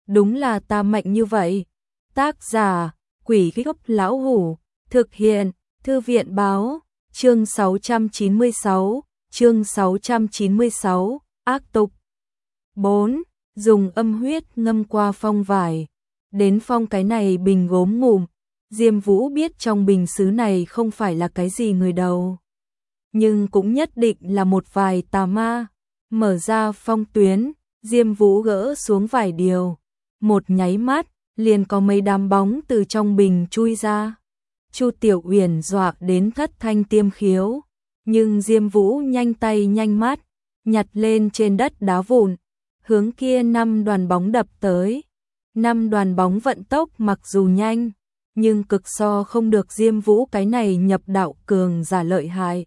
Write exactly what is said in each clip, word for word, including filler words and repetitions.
đúng là ta mạnh như vậy. Tác giả, Quỷ Gốc Lão Hủ, thực hiện, Thư viện báo, chương sáu trăm chín mươi sáu, chương sáu trăm chín mươi sáu, ác tục. bốn. Dùng âm huyết ngâm qua phong vải, đến phong cái này bình gốm ngụm. Diêm Vũ biết trong bình sứ này không phải là cái gì người đầu, nhưng cũng nhất định là một vài tà ma. Mở ra phong tuyến, Diêm Vũ gỡ xuống vải điều, một nháy mắt, liền có mấy đám bóng từ trong bình chui ra. Chu Tiểu Uyển dọa đến thất thanh tiêm khiếu, nhưng Diêm Vũ nhanh tay nhanh mắt, nhặt lên trên đất đá vụn, hướng kia năm đoàn bóng đập tới. Năm đoàn bóng vận tốc mặc dù nhanh, nhưng cực so không được Diêm Vũ cái này nhập đạo cường giả lợi hại.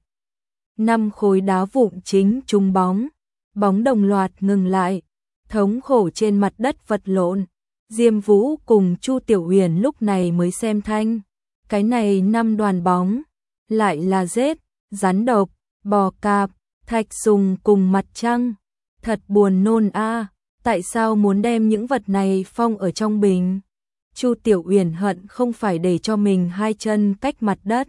Năm khối đá vụn chính trúng bóng, bóng đồng loạt ngừng lại, thống khổ trên mặt đất vật lộn. Diêm Vũ cùng Chu Tiểu Uyển lúc này mới xem thanh, cái này năm đoàn bóng lại là rết, rắn độc, bò cạp, thạch sùng cùng mặt trăng. Thật buồn nôn a, tại sao muốn đem những vật này phong ở trong bình? Chu Tiểu Uyển hận không phải để cho mình hai chân cách mặt đất,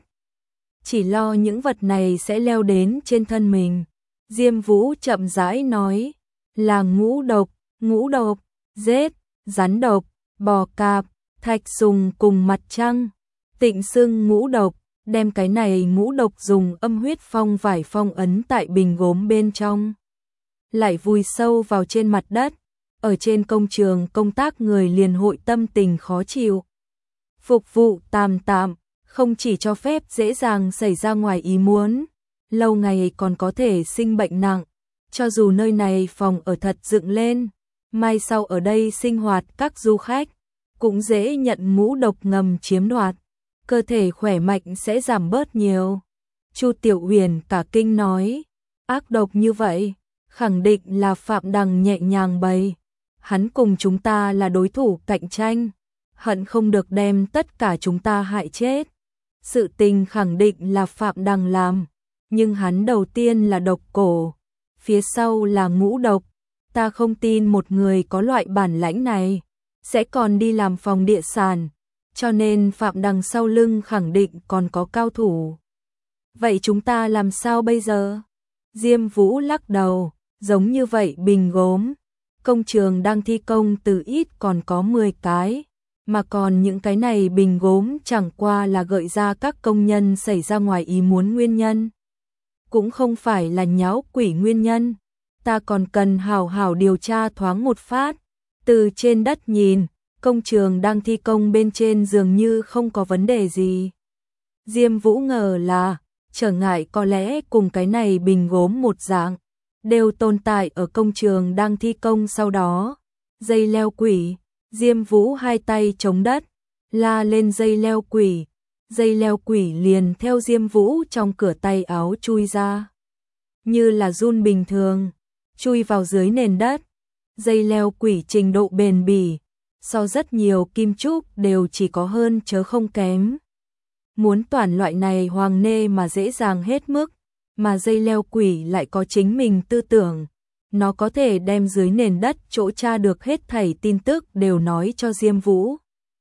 chỉ lo những vật này sẽ leo đến trên thân mình. Diêm Vũ chậm rãi nói, là ngũ độc, ngũ độc, rết, rắn độc, bò cạp, thạch sùng cùng mặt trăng. Tịnh xưng ngũ độc, đem cái này ngũ độc dùng âm huyết phong vải phong ấn tại bình gốm bên trong, lại vùi sâu vào trên mặt đất. Ở trên công trường công tác người liền hội tâm tình khó chịu. Phục vụ tạm tạm, không chỉ cho phép dễ dàng xảy ra ngoài ý muốn, lâu ngày còn có thể sinh bệnh nặng. Cho dù nơi này phòng ở thật dựng lên, mai sau ở đây sinh hoạt các du khách, cũng dễ nhận ngũ độc ngầm chiếm đoạt, cơ thể khỏe mạnh sẽ giảm bớt nhiều. Chu Tiểu Uyển cả kinh nói, ác độc như vậy, khẳng định là Phạm Đằng nhẹ nhàng bày. Hắn cùng chúng ta là đối thủ cạnh tranh, hận không được đem tất cả chúng ta hại chết. Sự tình khẳng định là Phạm Đằng làm, nhưng hắn đầu tiên là độc cổ, phía sau là ngũ độc. Ta không tin một người có loại bản lãnh này sẽ còn đi làm phòng địa sản, cho nên Phạm Đằng sau lưng khẳng định còn có cao thủ. Vậy chúng ta làm sao bây giờ? Diêm Vũ lắc đầu, giống như vậy bình gốm, công trường đang thi công từ ít còn có mười cái, mà còn những cái này bình gốm chẳng qua là gợi ra các công nhân xảy ra ngoài ý muốn nguyên nhân, cũng không phải là nháo quỷ nguyên nhân. Ta còn cần hảo hảo điều tra thoáng một phát. Từ trên đất nhìn, công trường đang thi công bên trên dường như không có vấn đề gì. Diêm Vũ ngờ là trở ngại có lẽ cùng cái này bình gốm một dạng, đều tồn tại ở công trường đang thi công. Sau đó, dây leo quỷ, Diêm Vũ hai tay chống đất, la lên dây leo quỷ, dây leo quỷ liền theo Diêm Vũ trong cửa tay áo chui ra, như là giun bình thường, chui vào dưới nền đất. Dây leo quỷ trình độ bền bỉ, so rất nhiều kim trúc đều chỉ có hơn chớ không kém. Muốn toàn loại này hoàng nê mà dễ dàng hết mức, mà dây leo quỷ lại có chính mình tư tưởng. Nó có thể đem dưới nền đất chỗ tra được hết thảy tin tức đều nói cho Diêm Vũ.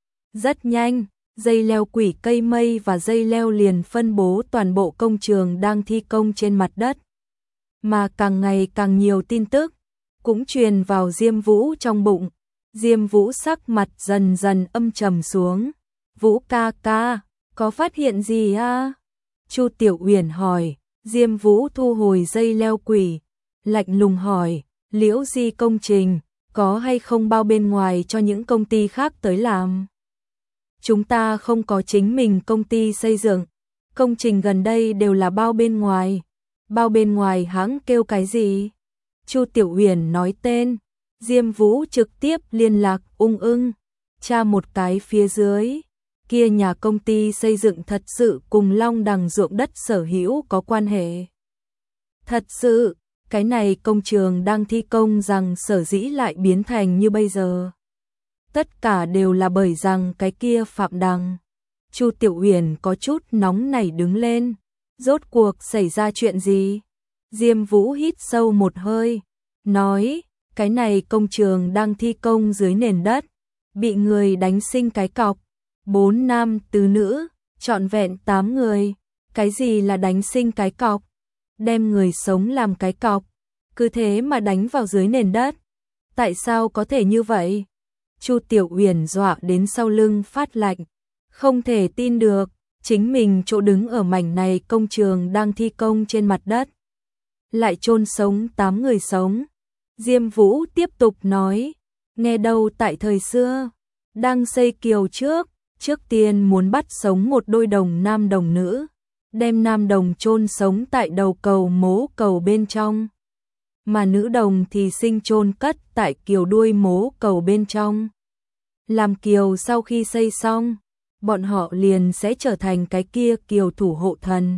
Rất nhanh, dây leo quỷ cây mây và dây leo liền phân bố toàn bộ công trường đang thi công trên mặt đất. Mà càng ngày càng nhiều tin tức cũng truyền vào Diêm Vũ trong bụng. Diêm Vũ sắc mặt dần dần âm trầm xuống. Vũ ca ca, có phát hiện gì à? Chu Tiểu Uyển hỏi. Diêm Vũ thu hồi dây leo quỷ, lạnh lùng hỏi, Liễu Di công trình, có hay không bao bên ngoài cho những công ty khác tới làm? Chúng ta không có chính mình công ty xây dựng, công trình gần đây đều là bao bên ngoài. Bao bên ngoài hãng kêu cái gì? Chu Tiểu Uyển nói tên. Diêm Vũ trực tiếp liên lạc Ung Ưng, tra một cái phía dưới. Kia nhà công ty xây dựng thật sự cùng Long Đằng ruộng đất sở hữu có quan hệ. Thật sự, cái này công trường đang thi công rằng sở dĩ lại biến thành như bây giờ. Tất cả đều là bởi rằng cái kia Phạm Đằng. Chu Tiểu Uyển có chút nóng nảy đứng lên. Rốt cuộc xảy ra chuyện gì? Diêm Vũ hít sâu một hơi, nói, cái này công trường đang thi công dưới nền đất, bị người đánh sinh cái cọc, bốn nam tứ nữ, trọn vẹn tám người. Cái gì là đánh sinh cái cọc? Đem người sống làm cái cọc, cứ thế mà đánh vào dưới nền đất. Tại sao có thể như vậy? Chu Tiểu Uyển dọa đến sau lưng phát lạnh, không thể tin được, chính mình chỗ đứng ở mảnh này công trường đang thi công trên mặt đất, lại chôn sống tám người sống. Diêm Vũ tiếp tục nói, nghe đâu tại thời xưa, đang xây kiều trước, trước tiên muốn bắt sống một đôi đồng nam đồng nữ, đem nam đồng chôn sống tại đầu cầu mố cầu bên trong, mà nữ đồng thì sinh chôn cất tại kiều đuôi mố cầu bên trong. Làm kiều sau khi xây xong, bọn họ liền sẽ trở thành cái kia kiều thủ hộ thần.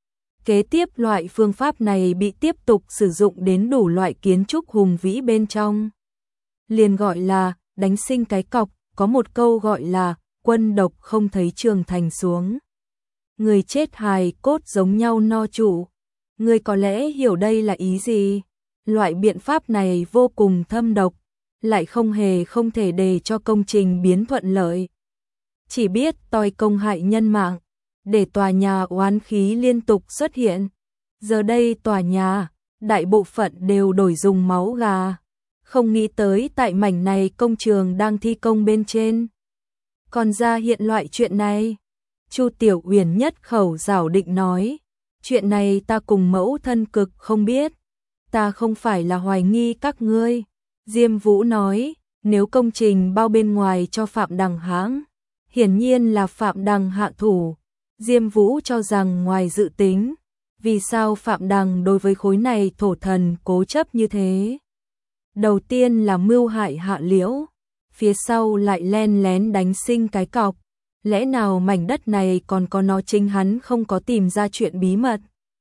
Kế tiếp loại phương pháp này bị tiếp tục sử dụng đến đủ loại kiến trúc hùng vĩ bên trong. Liền gọi là đánh sinh cái cọc, có một câu gọi là quân độc không thấy trường thành xuống. Người chết hài cốt giống nhau no chủ. Người có lẽ hiểu đây là ý gì? Loại biện pháp này vô cùng thâm độc, lại không hề không thể để cho công trình biến thuận lợi. Chỉ biết toi công hại nhân mạng, để tòa nhà oán khí liên tục xuất hiện. Giờ đây tòa nhà, đại bộ phận đều đổi dùng máu gà. Không nghĩ tới tại mảnh này công trường đang thi công bên trên, còn ra hiện loại chuyện này. Chu Tiểu Uyển nhất khẩu giảo định nói, chuyện này ta cùng mẫu thân cực không biết, ta không phải là hoài nghi các ngươi. Diêm Vũ nói, nếu công trình bao bên ngoài cho Phạm Đằng hãng, hiển nhiên là Phạm Đằng hạ thủ. Diêm Vũ cho rằng ngoài dự tính, vì sao Phạm Đằng đối với khối này thổ thần cố chấp như thế? Đầu tiên là mưu hại Hạ Liễu, phía sau lại len lén đánh sinh cái cọc. Lẽ nào mảnh đất này còn có nó chính hắn không có tìm ra chuyện bí mật?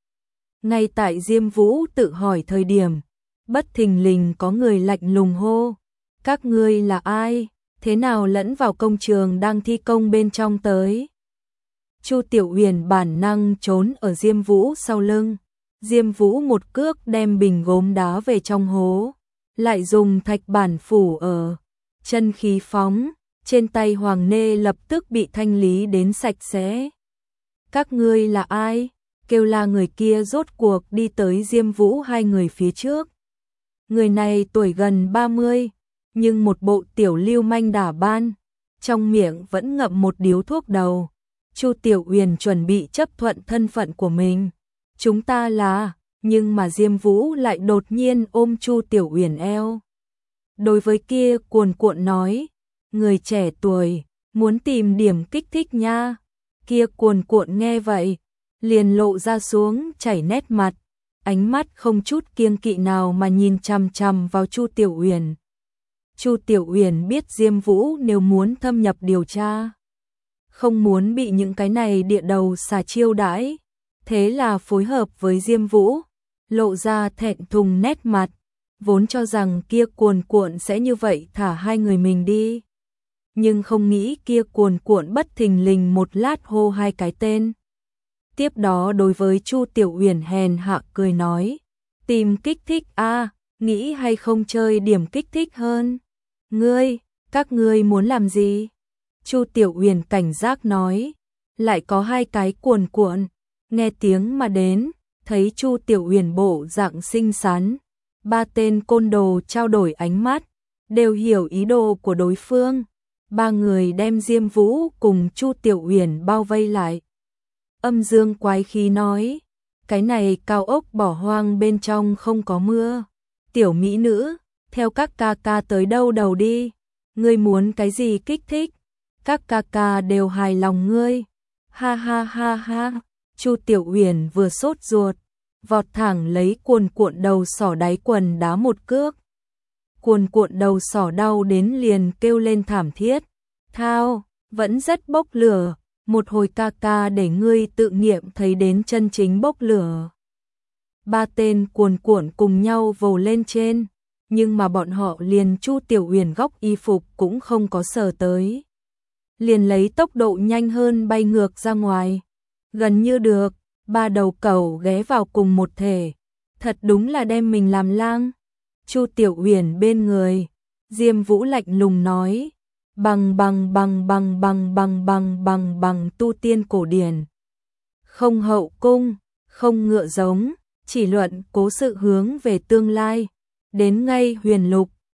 Ngay tại Diêm Vũ tự hỏi thời điểm, bất thình lình có người lạnh lùng hô, các ngươi là ai? Thế nào lẫn vào công trường đang thi công bên trong tới? Chu Tiểu Uyển bản năng trốn ở Diêm Vũ sau lưng. Diêm Vũ một cước đem bình gốm đá về trong hố, lại dùng thạch bản phủ ở, chân khí phóng, trên tay Hoàng Nê lập tức bị thanh lý đến sạch sẽ. Các ngươi là ai? Kêu la người kia rốt cuộc đi tới Diêm Vũ hai người phía trước. Người này tuổi gần ba mươi, nhưng một bộ tiểu lưu manh đả ban, trong miệng vẫn ngậm một điếu thuốc đầu. Chu Tiểu Uyển chuẩn bị chấp thuận thân phận của mình. Chúng ta là, nhưng mà Diêm Vũ lại đột nhiên ôm Chu Tiểu Uyển eo. Đối với kia cuồn cuộn nói, người trẻ tuổi, muốn tìm điểm kích thích nha. Kia cuồn cuộn nghe vậy, liền lộ ra xuống chảy nét mặt, ánh mắt không chút kiêng kỵ nào mà nhìn chằm chằm vào Chu Tiểu Uyển. Chu Tiểu Uyển biết Diêm Vũ nếu muốn thâm nhập điều tra, không muốn bị những cái này địa đầu xà chiêu đãi, thế là phối hợp với Diêm Vũ, lộ ra thẹn thùng nét mặt, vốn cho rằng kia cuồn cuộn sẽ như vậy thả hai người mình đi. Nhưng không nghĩ kia cuồn cuộn bất thình lình một lát hô hai cái tên. Tiếp đó đối với Chu Tiểu Uyển hèn hạ cười nói, tìm kích thích a, à, nghĩ hay không chơi điểm kích thích hơn. Ngươi, các ngươi muốn làm gì? Chu Tiểu Uyển cảnh giác nói, lại có hai cái cuồn cuộn, nghe tiếng mà đến, thấy Chu Tiểu Uyển bộ dạng xinh xắn, ba tên côn đồ trao đổi ánh mắt, đều hiểu ý đồ của đối phương. Ba người đem Diêm Vũ cùng Chu Tiểu Uyển bao vây lại. Âm dương quái khí nói, cái này cao ốc bỏ hoang bên trong không có mưa. Tiểu mỹ nữ, theo các ca ca tới đâu đầu đi, ngươi muốn cái gì kích thích, các ca ca đều hài lòng ngươi. Ha ha ha ha, Chu Tiểu Uyển vừa sốt ruột, vọt thẳng lấy cuồn cuộn đầu sỏ đáy quần đá một cước. Cuồn cuộn đầu sỏ đau đến liền kêu lên thảm thiết. Thao, vẫn rất bốc lửa, một hồi ca ca để ngươi tự nghiệm thấy đến chân chính bốc lửa. Ba tên cuồn cuộn cùng nhau vồ lên trên, nhưng mà bọn họ liền Chu Tiểu Uyển góc y phục cũng không có sờ tới. Liền lấy tốc độ nhanh hơn bay ngược ra ngoài. Gần như được, ba đầu cẩu ghé vào cùng một thể. Thật đúng là đem mình làm lang. Chu Tiểu Uyển bên người, Diêm Vũ lạnh lùng nói, bằng bằng bằng bằng bằng bằng bằng bằng bằng tu tiên cổ điển. Không hậu cung, không ngựa giống, chỉ luận cố sự hướng về tương lai. Đến ngay Huyền Lục,